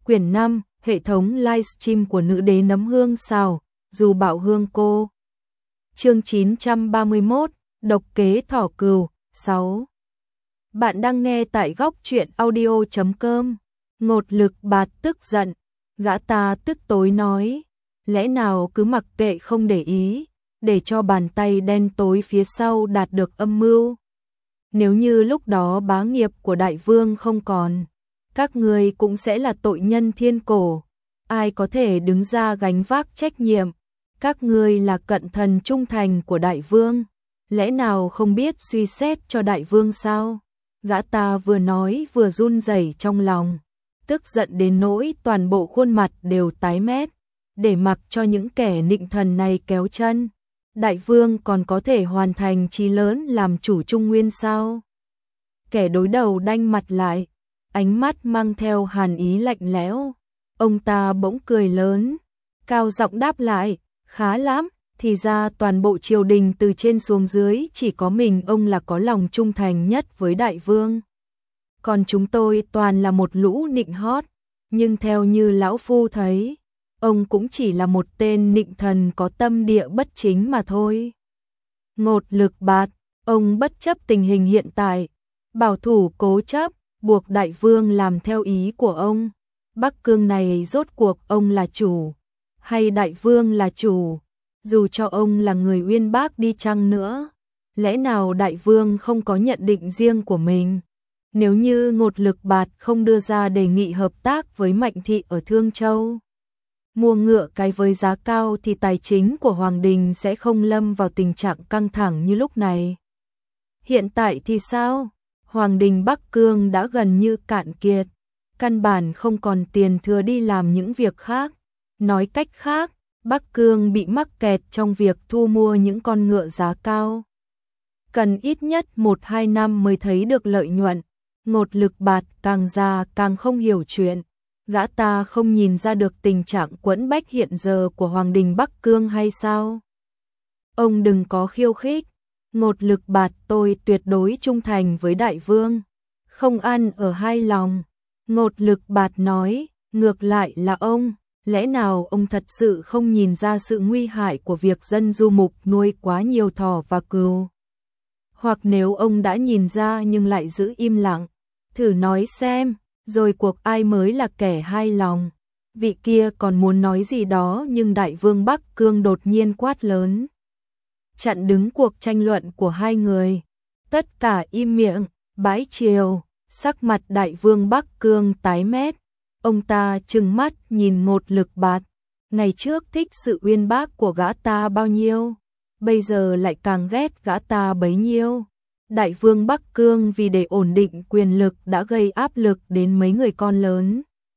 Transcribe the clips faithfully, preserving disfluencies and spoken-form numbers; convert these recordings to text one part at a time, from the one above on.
Quyển năm, hệ thống livestream của nữ đế nấm hương xào, dù bảo hương cô. Chương chín trăm ba mươi mốt, độc kế thỏ cừu, sáu. Bạn đang nghe tại góc truyện audio chấm com. Ngột Lực Bạt tức giận, gã ta tức tối nói, lẽ nào cứ mặc kệ không để ý, để cho bàn tay đen tối phía sau đạt được âm mưu. Nếu như lúc đó bá nghiệp của đại vương không còn, các ngươi cũng sẽ là tội nhân thiên cổ, ai có thể đứng ra gánh vác trách nhiệm, các ngươi là cận thần trung thành của đại vương, lẽ nào không biết suy xét cho đại vương sao? Gã ta vừa nói vừa run rẩy trong lòng, tức giận đến nỗi toàn bộ khuôn mặt đều tái mét, để mặc cho những kẻ nịnh thần này kéo chân. Đại vương còn có thể hoàn thành chí lớn làm chủ Trung Nguyên sao? Kẻ đối đầu đanh mặt lại, ánh mắt mang theo hàn ý lạnh lẽo. Ông ta bỗng cười lớn, cao giọng đáp lại, khá lắm, thì ra toàn bộ triều đình từ trên xuống dưới chỉ có mình ông là có lòng trung thành nhất với đại vương. Còn chúng tôi toàn là một lũ nịnh hót, nhưng theo như lão phu thấy, ông cũng chỉ là một tên nịnh thần có tâm địa bất chính mà thôi. Ngột Lực Bạt, ông bất chấp tình hình hiện tại, bảo thủ cố chấp, buộc đại vương làm theo ý của ông. Bắc Cương này rốt cuộc ông là chủ, hay đại vương là chủ? Dù cho ông là người uyên bác đi chăng nữa, lẽ nào đại vương không có nhận định riêng của mình? Nếu như Ngột Lực Bạt không đưa ra đề nghị hợp tác với Mạnh Thị ở Thương Châu, mua ngựa cái với giá cao thì tài chính của Hoàng Đình sẽ không lâm vào tình trạng căng thẳng như lúc này. Hiện tại thì sao? Hoàng Đình Bắc Cương đã gần như cạn kiệt, căn bản không còn tiền thừa đi làm những việc khác. Nói cách khác, Bắc Cương bị mắc kẹt trong việc thu mua những con ngựa giá cao. Cần ít nhất một hai năm mới thấy được lợi nhuận. Ngột Lực Bạt càng già càng không hiểu chuyện. Gã ta không nhìn ra được tình trạng quẫn bách hiện giờ của Hoàng Đình Bắc Cương hay sao? Ông đừng có khiêu khích. Ngột Lực Bạt, tôi tuyệt đối trung thành với đại vương, không ăn ở hai lòng. Ngột Lực Bạt nói, ngược lại là ông, lẽ nào ông thật sự không nhìn ra sự nguy hại của việc dân du mục nuôi quá nhiều thỏ và cừu? Hoặc nếu ông đã nhìn ra nhưng lại giữ im lặng, thử nói xem, rồi cuộc ai mới là kẻ hai lòng? Vị kia còn muốn nói gì đó nhưng đại vương Bắc Cương đột nhiên quát lớn, chặn đứng cuộc tranh luận của hai người. Tất cả im miệng. Bãi triều, sắc mặt đại vương Bắc Cương tái mét. Ông ta trừng mắt nhìn Ngột Lực Bạt. Ngày trước thích sự uyên bác của gã ta bao nhiêu, bây giờ lại càng ghét gã ta bấy nhiêu. Đại vương Bắc Cương vì để ổn định quyền lực đã gây áp lực đến mấy người con lớn.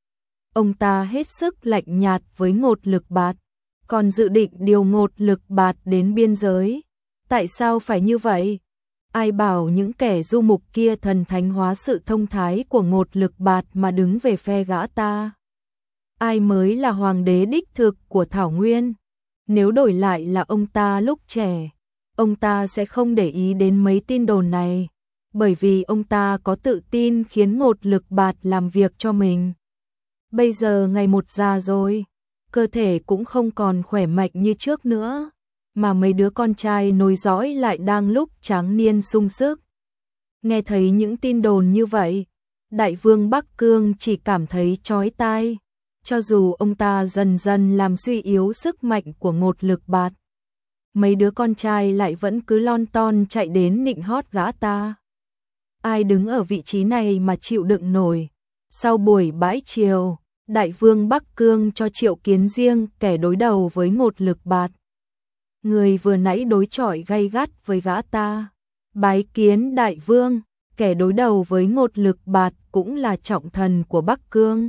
Ông ta hết sức lạnh nhạt với Ngột Lực Bạt, còn dự định điều Ngột Lực Bạt đến biên giới. Tại sao phải như vậy? Ai bảo những kẻ du mục kia thần thánh hóa sự thông thái của Ngột Lực Bạt mà đứng về phe gã ta? Ai mới là hoàng đế đích thực của Thảo Nguyên? Nếu đổi lại là ông ta lúc trẻ, ông ta sẽ không để ý đến mấy tin đồn này, bởi vì ông ta có tự tin khiến Ngột Lực Bạt làm việc cho mình. Bây giờ ngày một già rồi, cơ thể cũng không còn khỏe mạnh như trước nữa, mà mấy đứa con trai nối dõi lại đang lúc tráng niên sung sức. Nghe thấy những tin đồn như vậy, đại vương Bắc Cương chỉ cảm thấy chói tai, cho dù ông ta dần dần làm suy yếu sức mạnh của Ngột Lực Bạt. Mấy đứa con trai lại vẫn cứ lon ton chạy đến nịnh hót gã ta. Ai đứng ở vị trí này mà chịu đựng nổi? Sau buổi bãi triều, đại vương Bắc Cương cho triệu kiến riêng kẻ đối đầu với Ngột Lực Bạt. Người vừa nãy đối chọi gay gắt với gã ta. Bái kiến đại vương, kẻ đối đầu với Ngột Lực Bạt cũng là trọng thần của Bắc Cương.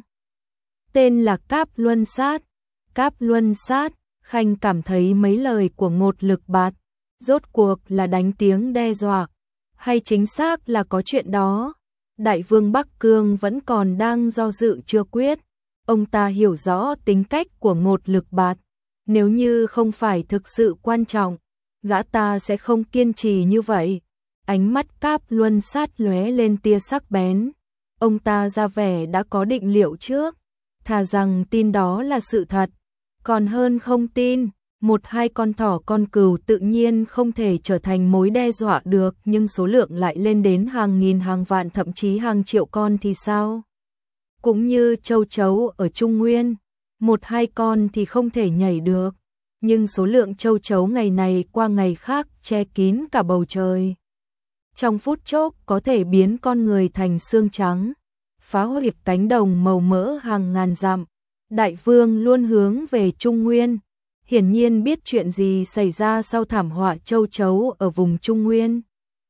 Tên là Cáp Luân Sát. Cáp Luân Sát, Khanh cảm thấy mấy lời của Ngột Lực Bạt rốt cuộc là đánh tiếng đe dọa, hay chính xác là có chuyện đó? Đại vương Bắc Cương vẫn còn đang do dự chưa quyết. Ông ta hiểu rõ tính cách của Ngột Lực Bạt. Nếu như không phải thực sự quan trọng, gã ta sẽ không kiên trì như vậy. Ánh mắt Cáp Luân Sát lóe lên tia sắc bén. Ông ta ra vẻ đã có định liệu trước. thà rằng tin đó là sự thật, còn hơn không tin. Một hai con thỏ con cừu tự nhiên không thể trở thành mối đe dọa được, nhưng số lượng lại lên đến hàng nghìn hàng vạn thậm chí hàng triệu con thì sao? Cũng như châu chấu ở Trung Nguyên, một hai con thì không thể nhảy được, nhưng số lượng châu chấu ngày này qua ngày khác che kín cả bầu trời. Trong phút chốc có thể biến con người thành xương trắng, phá hủy cánh đồng màu mỡ hàng ngàn dặm. Đại vương luôn hướng về Trung Nguyên, hiển nhiên biết chuyện gì xảy ra sau thảm họa châu chấu ở vùng Trung Nguyên.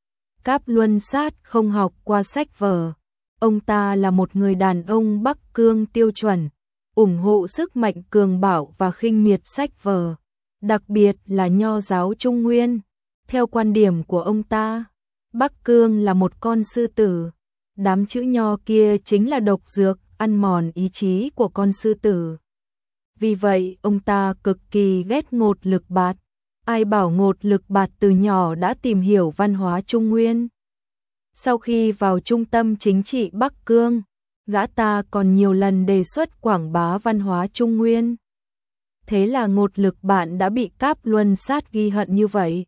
Cáp Luân Sát không học qua sách vở, ông ta là một người đàn ông Bắc Cương tiêu chuẩn, ủng hộ sức mạnh cường bạo và khinh miệt sách vở, đặc biệt là nho giáo Trung Nguyên. Theo quan điểm của ông ta, Bắc Cương là một con sư tử, đám chữ nho kia chính là độc dược ăn mòn ý chí của con sư tử. Vì vậy, ông ta cực kỳ ghét Ngột Lực Bạt. Ai bảo Ngột Lực Bạt từ nhỏ đã tìm hiểu văn hóa Trung Nguyên. Sau khi vào trung tâm chính trị Bắc Cương, gã ta còn nhiều lần đề xuất quảng bá văn hóa Trung Nguyên. Thế là Ngột Lực Bạn đã bị Cáp Luân Sát ghi hận như vậy.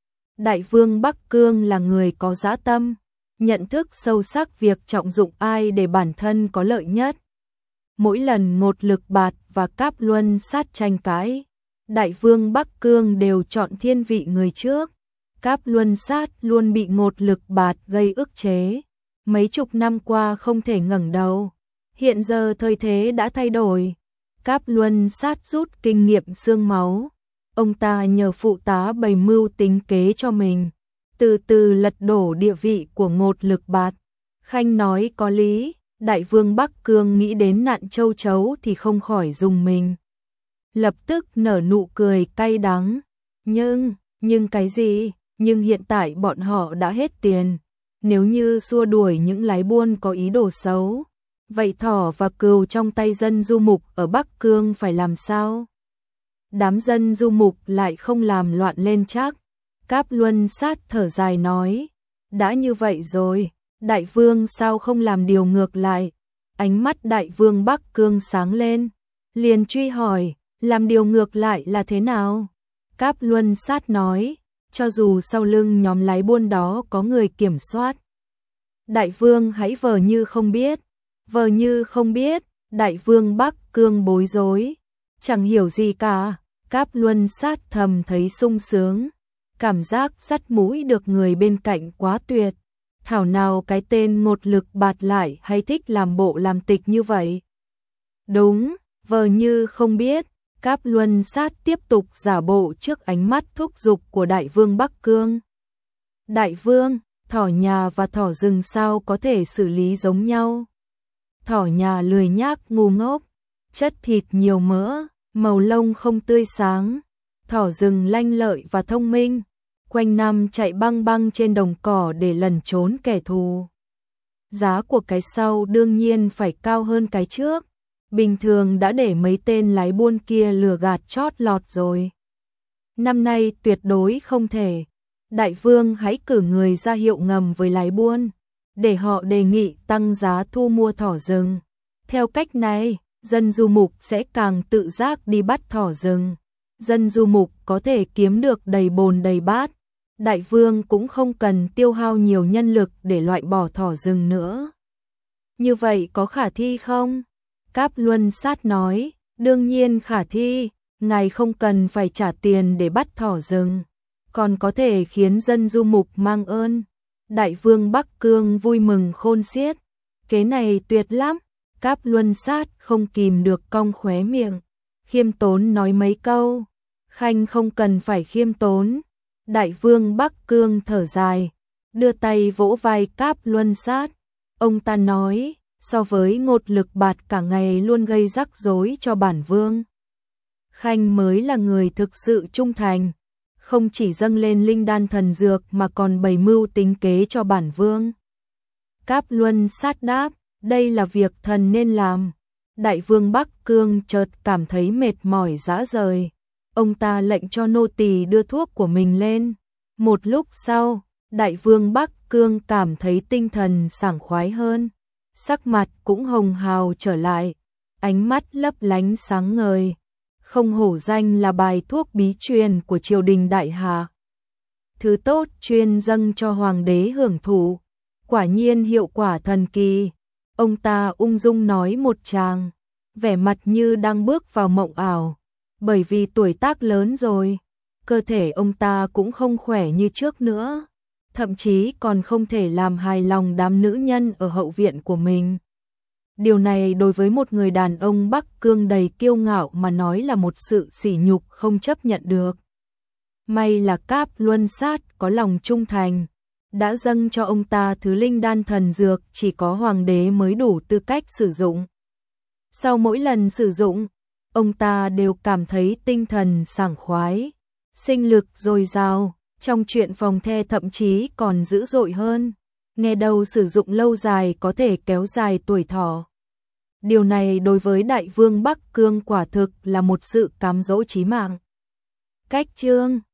Đại vương Bắc Cương là người có dã tâm, nhận thức sâu sắc việc trọng dụng ai để bản thân có lợi nhất. Mỗi lần Ngột Lực Bạt và Cáp Luân Sát tranh cãi, Đại vương Bắc Cương đều chọn thiên vị người trước. Cáp Luân Sát luôn bị Ngột Lực Bạt gây ức chế, mấy chục năm qua không thể ngẩng đầu. Hiện giờ thời thế đã thay đổi, Cáp Luân Sát rút kinh nghiệm xương máu. Ông ta nhờ phụ tá bày mưu tính kế cho mình, từ từ lật đổ địa vị của Ngột Lực Bạt. Khanh nói có lý, Đại vương Bắc Cương nghĩ đến nạn châu chấu thì không khỏi rùng mình. Lập tức nở nụ cười cay đắng. Nhưng, nhưng cái gì? Nhưng hiện tại bọn họ đã hết tiền. Nếu như xua đuổi những lái buôn có ý đồ xấu, vậy thỏ và cừu trong tay dân du mục ở Bắc Cương phải làm sao? Đám dân du mục lại không làm loạn lên chắc. Cáp Luân Sát thở dài nói, đã như vậy rồi, đại vương sao không làm điều ngược lại? Ánh mắt đại vương Bắc Cương sáng lên, liền truy hỏi, làm điều ngược lại là thế nào? Cáp Luân Sát nói, cho dù sau lưng nhóm lái buôn đó có người kiểm soát, đại vương hãy vờ như không biết. Vờ như không biết, đại vương Bắc Cương bối rối, chẳng hiểu gì cả. Cáp Luân Sát thầm thấy sung sướng, cảm giác sắt mũi được người bên cạnh quá tuyệt. Thảo nào cái tên Ngột Lực Bạt lại hay thích làm bộ làm tịch như vậy. Đúng, vờ như không biết. Cáp Luân Sát tiếp tục giả bộ trước ánh mắt thúc giục của đại vương Bắc Cương. Đại vương, thỏ nhà và thỏ rừng sao có thể xử lý giống nhau? Thỏ nhà lười nhác ngu ngốc, chất thịt nhiều mỡ, màu lông không tươi sáng. Thỏ rừng lanh lợi và thông minh, quanh năm chạy băng băng trên đồng cỏ để lẩn trốn kẻ thù. Giá của cái sau đương nhiên phải cao hơn cái trước. Bình thường đã để mấy tên lái buôn kia lừa gạt chót lọt rồi. Năm nay tuyệt đối không thể. Đại vương hãy cử người ra hiệu ngầm với lái buôn, để họ đề nghị tăng giá thu mua thỏ rừng. Theo cách này, dân du mục sẽ càng tự giác đi bắt thỏ rừng. Dân du mục có thể kiếm được đầy bồn đầy bát. Đại vương cũng không cần tiêu hao nhiều nhân lực để loại bỏ thỏ rừng nữa. Như vậy có khả thi không? Cáp Luân Sát nói, đương nhiên khả thi, ngài không cần phải trả tiền để bắt thỏ rừng, còn có thể khiến dân du mục mang ơn. Đại vương Bắc Cương vui mừng khôn xiết, kế này tuyệt lắm. Cáp Luân Sát không kìm được cong khóe miệng, khiêm tốn nói mấy câu. Khanh không cần phải khiêm tốn. Đại vương Bắc Cương thở dài, đưa tay vỗ vai Cáp Luân Sát. Ông ta nói, so với Ngột Lực Bạt cả ngày luôn gây rắc rối cho bản vương, Khanh mới là người thực sự trung thành, không chỉ dâng lên linh đan thần dược mà còn bày mưu tính kế cho bản vương. Cáp Luân Sát đáp, đây là việc thần nên làm. Đại vương Bắc Cương chợt cảm thấy mệt mỏi rã rời. Ông ta lệnh cho nô tỳ đưa thuốc của mình lên. Một lúc sau, đại vương Bắc Cương cảm thấy tinh thần sảng khoái hơn, sắc mặt cũng hồng hào trở lại. ánh mắt lấp lánh sáng ngời. Không hổ danh là bài thuốc bí truyền của triều đình đại hạ. Thứ tốt chuyên dâng cho hoàng đế hưởng thụ, quả nhiên hiệu quả thần kỳ. Ông ta ung dung nói một tràng, vẻ mặt như đang bước vào mộng ảo, bởi vì tuổi tác lớn rồi, cơ thể ông ta cũng không khỏe như trước nữa, thậm chí còn không thể làm hài lòng đám nữ nhân ở hậu viện của mình. Điều này đối với một người đàn ông Bắc Cương đầy kiêu ngạo mà nói là một sự sỉ nhục không chấp nhận được. May là Cáp Luân Sát có lòng trung thành, đã dâng cho ông ta thứ linh đan thần dược chỉ có hoàng đế mới đủ tư cách sử dụng. Sau mỗi lần sử dụng, ông ta đều cảm thấy tinh thần sảng khoái, sinh lực dồi dào, trong chuyện phòng the thậm chí còn dữ dội hơn. Nghe đâu sử dụng lâu dài có thể kéo dài tuổi thọ. Điều này đối với đại vương Bắc Cương quả thực là một sự cám dỗ chí mạng. Cách chương